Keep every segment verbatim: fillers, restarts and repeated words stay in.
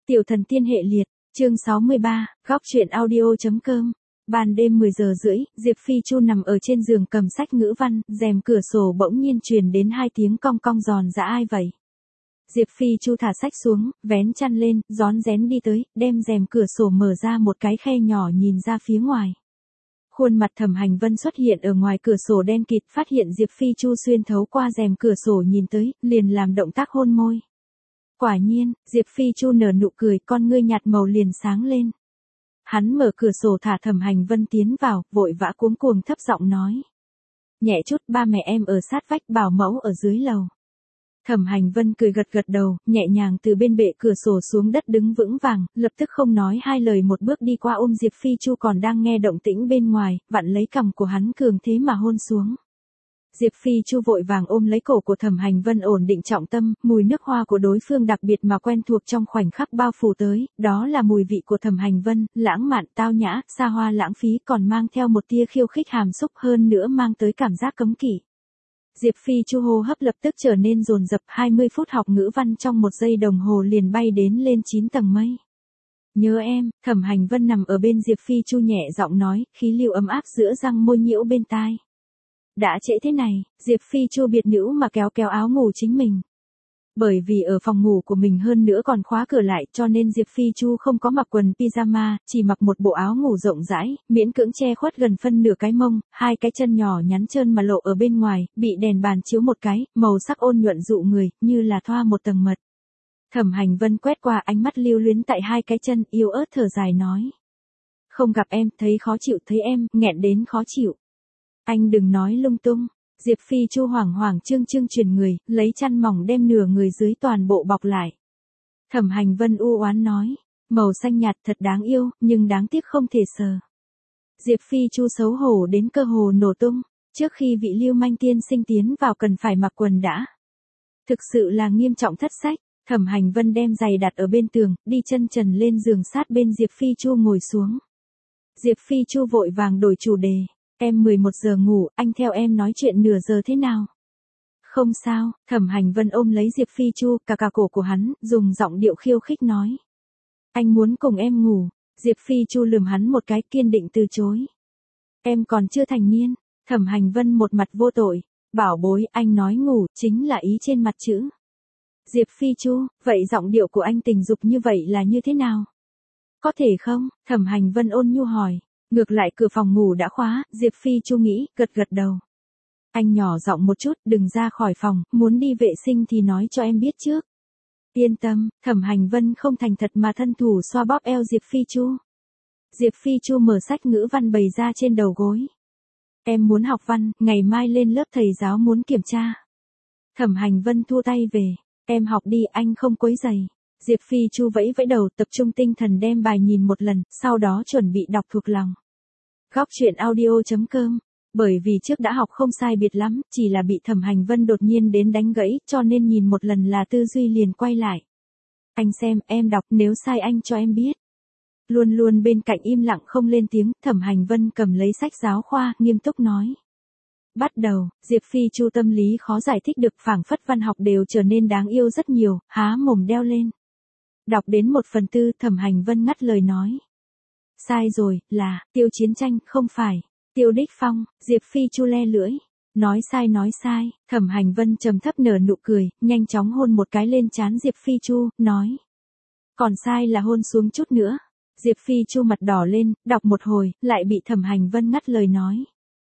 Tiểu thần tiên hệ liệt, chương sáu mươi ba, góc truyện audio.com. Ban đêm mười giờ rưỡi, Diệp Phi Chu nằm ở trên giường cầm sách ngữ văn, rèm cửa sổ bỗng nhiên truyền đến hai tiếng cong cong giòn giã ai vậy. Diệp Phi Chu thả sách xuống, vén chăn lên, rón rén đi tới, đem rèm cửa sổ mở ra một cái khe nhỏ nhìn ra phía ngoài. Khuôn mặt Thẩm Hành Vân xuất hiện ở ngoài cửa sổ đen kịt, phát hiện Diệp Phi Chu xuyên thấu qua rèm cửa sổ nhìn tới, liền làm động tác hôn môi. Quả nhiên, Diệp Phi Chu nở nụ cười, con ngươi nhạt màu liền sáng lên. Hắn mở cửa sổ thả Thẩm Hành Vân tiến vào, vội vã cuống cuồng thấp giọng nói. Nhẹ chút, ba mẹ em ở sát vách, bảo mẫu ở dưới lầu. Thẩm Hành Vân cười gật gật đầu, nhẹ nhàng từ bên bệ cửa sổ xuống đất đứng vững vàng, lập tức không nói hai lời một bước đi qua ôm Diệp Phi Chu còn đang nghe động tĩnh bên ngoài, vặn lấy cằm của hắn cường thế mà hôn xuống. Diệp Phi Chu vội vàng ôm lấy cổ của Thẩm Hành Vân ổn định trọng tâm, mùi nước hoa của đối phương đặc biệt mà quen thuộc trong khoảnh khắc bao phủ tới, đó là mùi vị của Thẩm Hành Vân, lãng mạn, tao nhã, xa hoa lãng phí còn mang theo một tia khiêu khích hàm xúc hơn nữa mang tới cảm giác cấm kỵ. Diệp Phi Chu hô hấp lập tức trở nên dồn dập, hai mươi phút học ngữ văn trong một giây đồng hồ liền bay đến lên chín tầng mây. Nhớ em, Thẩm Hành Vân nằm ở bên Diệp Phi Chu nhẹ giọng nói, khí lưu ấm áp giữa răng môi nhiễu bên tai. Đã trễ thế này, Diệp Phi Chu biệt nữ mà kéo kéo áo ngủ chính mình. Bởi vì ở phòng ngủ của mình hơn nữa còn khóa cửa lại cho nên Diệp Phi Chu không có mặc quần pyjama, chỉ mặc một bộ áo ngủ rộng rãi, miễn cưỡng che khuất gần phân nửa cái mông, hai cái chân nhỏ nhắn trơn mà lộ ở bên ngoài, bị đèn bàn chiếu một cái, màu sắc ôn nhuận dụ người, như là thoa một tầng mật. Thẩm Hành Vân quét qua ánh mắt lưu luyến tại hai cái chân, yếu ớt thở dài nói. Không gặp em, thấy khó chịu, thấy em, nghẹn đến khó chịu. Anh đừng nói lung tung. Diệp Phi Chu hoảng hoảng trương trương chuyển người, lấy chăn mỏng đem nửa người dưới toàn bộ bọc lại. Thẩm Hành Vân u oán nói, màu xanh nhạt thật đáng yêu, nhưng đáng tiếc không thể sờ. Diệp Phi Chu xấu hổ đến cơ hồ nổ tung, trước khi vị lưu manh tiên sinh tiến vào cần phải mặc quần đã. Thực sự là nghiêm trọng thất sách. Thẩm Hành Vân đem giày đặt ở bên tường, đi chân trần lên giường sát bên Diệp Phi Chu ngồi xuống. Diệp Phi Chu vội vàng đổi chủ đề. Em mười một giờ ngủ, anh theo em nói chuyện nửa giờ thế nào? Không sao, Thẩm Hành Vân ôm lấy Diệp Phi Chu, cà cà cổ của hắn, dùng giọng điệu khiêu khích nói. Anh muốn cùng em ngủ. Diệp Phi Chu lườm hắn một cái, kiên định từ chối. Em còn chưa thành niên. Thẩm Hành Vân một mặt vô tội. Bảo bối, anh nói ngủ, chính là ý trên mặt chữ. Diệp Phi Chu, vậy giọng điệu của anh tình dục như vậy là như thế nào? Có thể không? Thẩm Hành Vân ôn nhu hỏi. Ngược lại cửa phòng ngủ đã khóa, Diệp Phi Chu nghĩ, gật gật đầu. Anh nhỏ giọng một chút, đừng ra khỏi phòng, muốn đi vệ sinh thì nói cho em biết trước. Yên tâm, Thẩm Hành Vân không thành thật mà thân thủ xoa bóp eo Diệp Phi Chu. Diệp Phi Chu mở sách ngữ văn bày ra trên đầu gối. Em muốn học văn, ngày mai lên lớp thầy giáo muốn kiểm tra. Thẩm Hành Vân thua tay về, em học đi, anh không quấy rầy. Diệp Phi Chu vẫy vẫy đầu, tập trung tinh thần đem bài nhìn một lần, sau đó chuẩn bị đọc thuộc lòng. Góc truyện audio.com. Bởi vì trước đã học không sai biệt lắm, chỉ là bị Thẩm Hành Vân đột nhiên đến đánh gãy, cho nên nhìn một lần là tư duy liền quay lại. Anh xem, em đọc, nếu sai anh cho em biết. Luôn luôn bên cạnh im lặng không lên tiếng, Thẩm Hành Vân cầm lấy sách giáo khoa, nghiêm túc nói. Bắt đầu, Diệp Phi Chu tâm lý khó giải thích được, phảng phất văn học đều trở nên đáng yêu rất nhiều, há mồm đeo lên. Đọc đến một phần tư, Thẩm Hành Vân ngắt lời nói. Sai rồi, là, Tiêu Chiến Tranh, không phải, Tiêu Đích Phong. Diệp Phi Chu le lưỡi. Nói sai nói sai, Thẩm Hành Vân trầm thấp nở nụ cười, nhanh chóng hôn một cái lên trán Diệp Phi Chu, nói. Còn sai là hôn xuống chút nữa. Diệp Phi Chu mặt đỏ lên, đọc một hồi, lại bị Thẩm Hành Vân ngắt lời nói.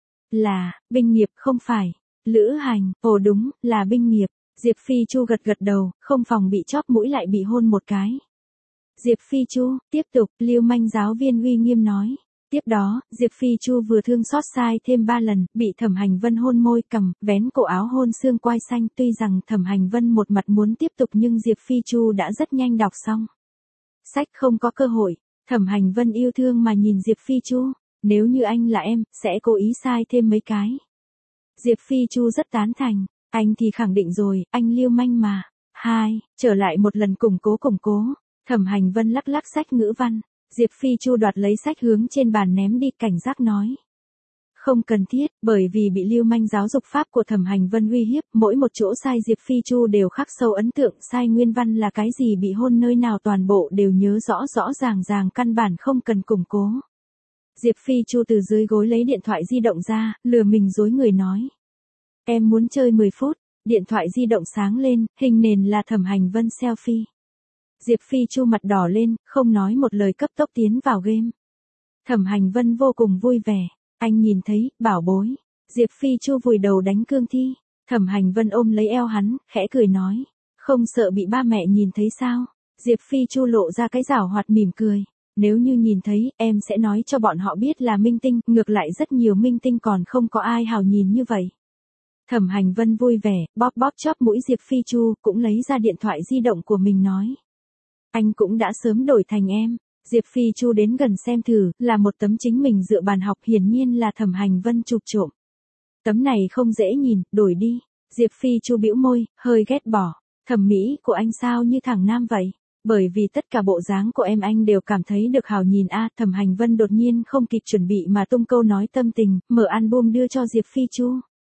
Là, binh nghiệp, không phải, lữ hành, ồ đúng, là binh nghiệp. Diệp Phi Chu gật gật đầu, không phòng bị chóp mũi lại bị hôn một cái. Diệp Phi Chu, tiếp tục, lưu manh giáo viên uy nghiêm nói. Tiếp đó, Diệp Phi Chu vừa thương xót sai thêm ba lần, bị Thẩm Hành Vân hôn môi cằm, vén cổ áo hôn xương quai xanh. Tuy rằng Thẩm Hành Vân một mặt muốn tiếp tục nhưng Diệp Phi Chu đã rất nhanh đọc xong. Sách không có cơ hội, Thẩm Hành Vân yêu thương mà nhìn Diệp Phi Chu. Nếu như anh là em, sẽ cố ý sai thêm mấy cái. Diệp Phi Chu rất tán thành. Anh thì khẳng định rồi, anh lưu manh mà. Hai, trở lại một lần củng cố củng cố. Thẩm Hành Vân lắc lắc sách ngữ văn. Diệp Phi Chu đoạt lấy sách hướng trên bàn ném đi, cảnh giác nói. Không cần thiết, bởi vì bị lưu manh giáo dục pháp của Thẩm Hành Vân uy hiếp, mỗi một chỗ sai Diệp Phi Chu đều khắc sâu ấn tượng, sai nguyên văn là cái gì, bị hôn nơi nào toàn bộ đều nhớ rõ rõ ràng ràng, căn bản không cần củng cố. Diệp Phi Chu từ dưới gối lấy điện thoại di động ra, lừa mình dối người nói. Em muốn chơi mười phút, điện thoại di động sáng lên, hình nền là Thẩm Hành Vân selfie. Diệp Phi Chu mặt đỏ lên, không nói một lời cấp tốc tiến vào game. Thẩm Hành Vân vô cùng vui vẻ. Anh nhìn thấy, bảo bối. Diệp Phi Chu vùi đầu đánh cương thi. Thẩm Hành Vân ôm lấy eo hắn, khẽ cười nói. Không sợ bị ba mẹ nhìn thấy sao? Diệp Phi Chu lộ ra cái giảo hoạt mỉm cười. Nếu như nhìn thấy, em sẽ nói cho bọn họ biết là minh tinh, ngược lại rất nhiều minh tinh còn không có ai hào nhìn như vậy. Thẩm Hành Vân vui vẻ, bóp bóp chóp mũi Diệp Phi Chu, cũng lấy ra điện thoại di động của mình nói. Anh cũng đã sớm đổi thành em. Diệp Phi Chu đến gần xem thử, là một tấm chính mình dựa bàn học, hiển nhiên là Thẩm Hành Vân chụp trộm. Tấm này không dễ nhìn, đổi đi. Diệp Phi Chu bĩu môi, hơi ghét bỏ. Thẩm mỹ của anh sao như thằng nam vậy? Bởi vì tất cả bộ dáng của em anh đều cảm thấy được hào nhìn a. À, Thẩm Hành Vân đột nhiên không kịp chuẩn bị mà tung câu nói tâm tình, mở album đưa cho Diệp Phi Chu.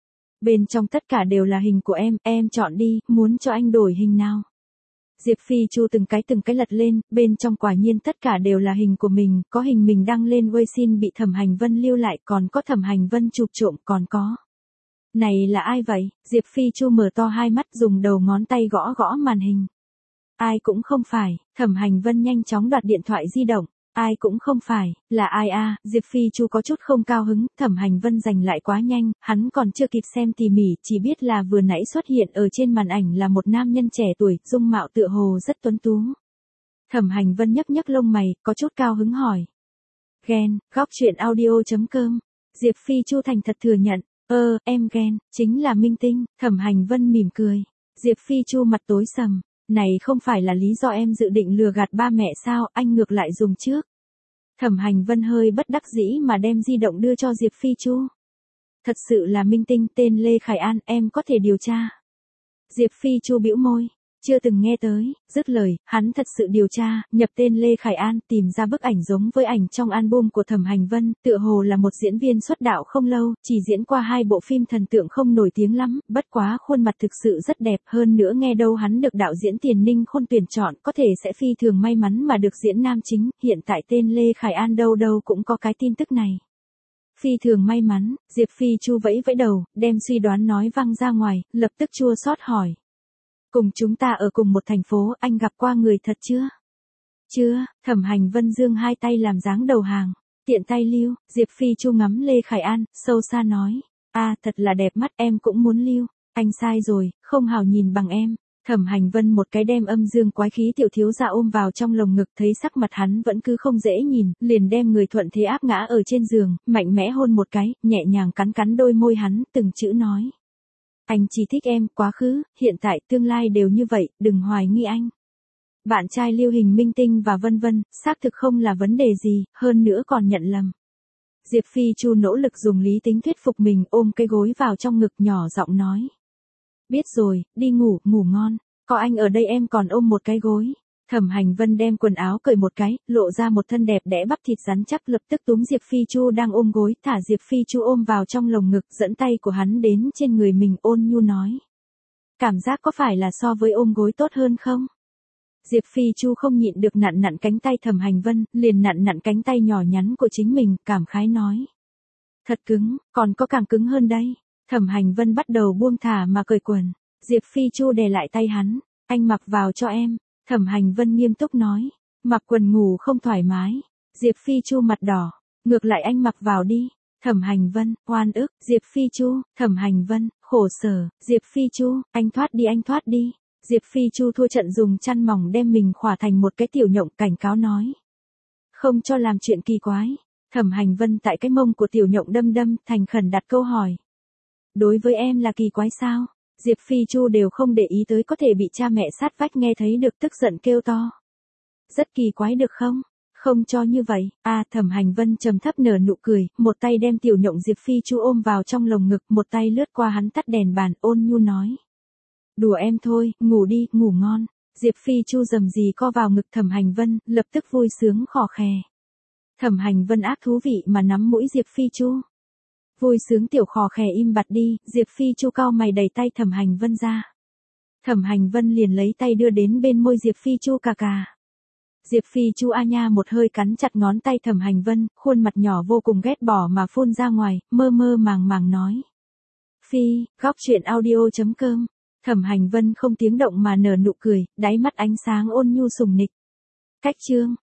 Bên trong tất cả đều là hình của em, em chọn đi, muốn cho anh đổi hình nào? Diệp Phi Chu từng cái từng cái lật lên, bên trong quả nhiên tất cả đều là hình của mình, có hình mình đăng lên Weisin bị Thẩm Hành Vân lưu lại, còn có Thẩm Hành Vân chụp trộm, còn có. Này là ai vậy? Diệp Phi Chu mở to hai mắt, dùng đầu ngón tay gõ gõ màn hình. Ai cũng không phải. Thẩm Hành Vân nhanh chóng đoạt điện thoại di động. Ai cũng không phải, là ai a? À? Diệp Phi Chu có chút không cao hứng, Thẩm Hành Vân giành lại quá nhanh, hắn còn chưa kịp xem tỉ mỉ, chỉ biết là vừa nãy xuất hiện ở trên màn ảnh là một nam nhân trẻ tuổi, dung mạo tựa hồ rất tuấn tú. Thẩm Hành Vân nhấc nhấc lông mày, có chút cao hứng hỏi. Ghen, góc truyện audio chấm com. Diệp Phi Chu thành thật thừa nhận, ơ, em ghen, chính là minh tinh. Thẩm Hành Vân mỉm cười. Diệp Phi Chu mặt tối sầm. Này không phải là lý do em dự định lừa gạt ba mẹ sao, anh ngược lại dùng trước. Thẩm Hành Vân hơi bất đắc dĩ mà đem di động đưa cho Diệp Phi Chu. Thật sự là minh tinh, tên Lê Khải An, em có thể điều tra. Diệp Phi Chu bĩu môi, chưa từng nghe tới, dứt lời, hắn thật sự điều tra, nhập tên Lê Khải An, tìm ra bức ảnh giống với ảnh trong album của Thẩm Hành Vân, tựa hồ là một diễn viên xuất đạo không lâu, chỉ diễn qua hai bộ phim thần tượng không nổi tiếng lắm, bất quá khuôn mặt thực sự rất đẹp, hơn nữa nghe đâu hắn được đạo diễn Tiền Ninh Khôn tuyển chọn, có thể sẽ phi thường may mắn mà được diễn nam chính, hiện tại tên Lê Khải An đâu đâu cũng có cái tin tức này. Phi thường may mắn, Diệp Phi Chu vẫy vẫy đầu, đem suy đoán nói văng ra ngoài, lập tức chua xót hỏi. Cùng chúng ta ở cùng một thành phố, anh gặp qua người thật chưa? Chưa. Thẩm Hành Vân giương hai tay làm dáng đầu hàng. Tiện tay lưu. Diệp Phi Chu ngắm Lê Khải An, sâu xa nói. A, à, thật là đẹp mắt, em cũng muốn lưu. Anh sai rồi, không hào nhìn bằng em. Thẩm Hành Vân một cái đem âm dương quái khí tiểu thiếu gia ôm vào trong lồng ngực, thấy sắc mặt hắn vẫn cứ không dễ nhìn, liền đem người thuận thế áp ngã ở trên giường, mạnh mẽ hôn một cái, nhẹ nhàng cắn cắn đôi môi hắn, từng chữ nói. Anh chỉ thích em, quá khứ, hiện tại, tương lai đều như vậy, đừng hoài nghi anh. Bạn trai lưu hình minh tinh và vân vân, xác thực không là vấn đề gì, hơn nữa còn nhận lầm. Diệp Phi Chu nỗ lực dùng lý tính thuyết phục mình, ôm cái gối vào trong ngực, nhỏ giọng nói. Biết rồi, đi ngủ, ngủ ngon, có anh ở đây em còn ôm một cái gối. Thẩm Hành Vân đem quần áo cởi một cái, lộ ra một thân đẹp đẽ bắp thịt rắn chắc, lập tức túm Diệp Phi Chu đang ôm gối, thả Diệp Phi Chu ôm vào trong lồng ngực, dẫn tay của hắn đến trên người mình, ôn nhu nói. Cảm giác có phải là so với ôm gối tốt hơn không? Diệp Phi Chu không nhịn được nặn nặn cánh tay Thẩm Hành Vân, liền nặn nặn cánh tay nhỏ nhắn của chính mình, cảm khái nói. Thật cứng, còn có càng cứng hơn đây. Thẩm Hành Vân bắt đầu buông thả mà cởi quần. Diệp Phi Chu đè lại tay hắn, anh mặc vào cho em. Thẩm Hành Vân nghiêm túc nói, mặc quần ngủ không thoải mái. Diệp Phi Chu mặt đỏ, ngược lại anh mặc vào đi. Thẩm Hành Vân, oan ức. Diệp Phi Chu, Thẩm Hành Vân, khổ sở. Diệp Phi Chu, anh thoát đi anh thoát đi. Diệp Phi Chu thua trận dùng chăn mỏng đem mình khỏa thành một cái tiểu nhộng, cảnh cáo nói. Không cho làm chuyện kỳ quái. Thẩm Hành Vân tại cái mông của tiểu nhộng đâm đâm, thành khẩn đặt câu hỏi. Đối với em là kỳ quái sao? Diệp Phi Chu đều không để ý tới, có thể bị cha mẹ sát vách nghe thấy được, tức giận kêu to. Rất kỳ quái được không? Không cho như vậy. A, à, Thẩm Hành Vân trầm thấp nở nụ cười, một tay đem tiểu nhộng Diệp Phi Chu ôm vào trong lồng ngực, một tay lướt qua hắn tắt đèn bàn, ôn nhu nói. Đùa em thôi, ngủ đi, ngủ ngon. Diệp Phi Chu rầm rì co vào ngực Thẩm Hành Vân, lập tức vui sướng khò khè. Thẩm Hành Vân ác thú vị mà nắm mũi Diệp Phi Chu. Vui sướng tiểu khò khè im bặt đi, Diệp Phi Chu cau mày đẩy tay Thẩm Hành Vân ra. Thẩm Hành Vân liền lấy tay đưa đến bên môi Diệp Phi Chu cà cà. Diệp Phi Chu a nha một hơi cắn chặt ngón tay Thẩm Hành Vân, khuôn mặt nhỏ vô cùng ghét bỏ mà phun ra ngoài, mơ mơ màng màng nói. Phi, góc truyện audio chấm com. Thẩm Hành Vân không tiếng động mà nở nụ cười, đáy mắt ánh sáng ôn nhu sùng nịch. Cách chương.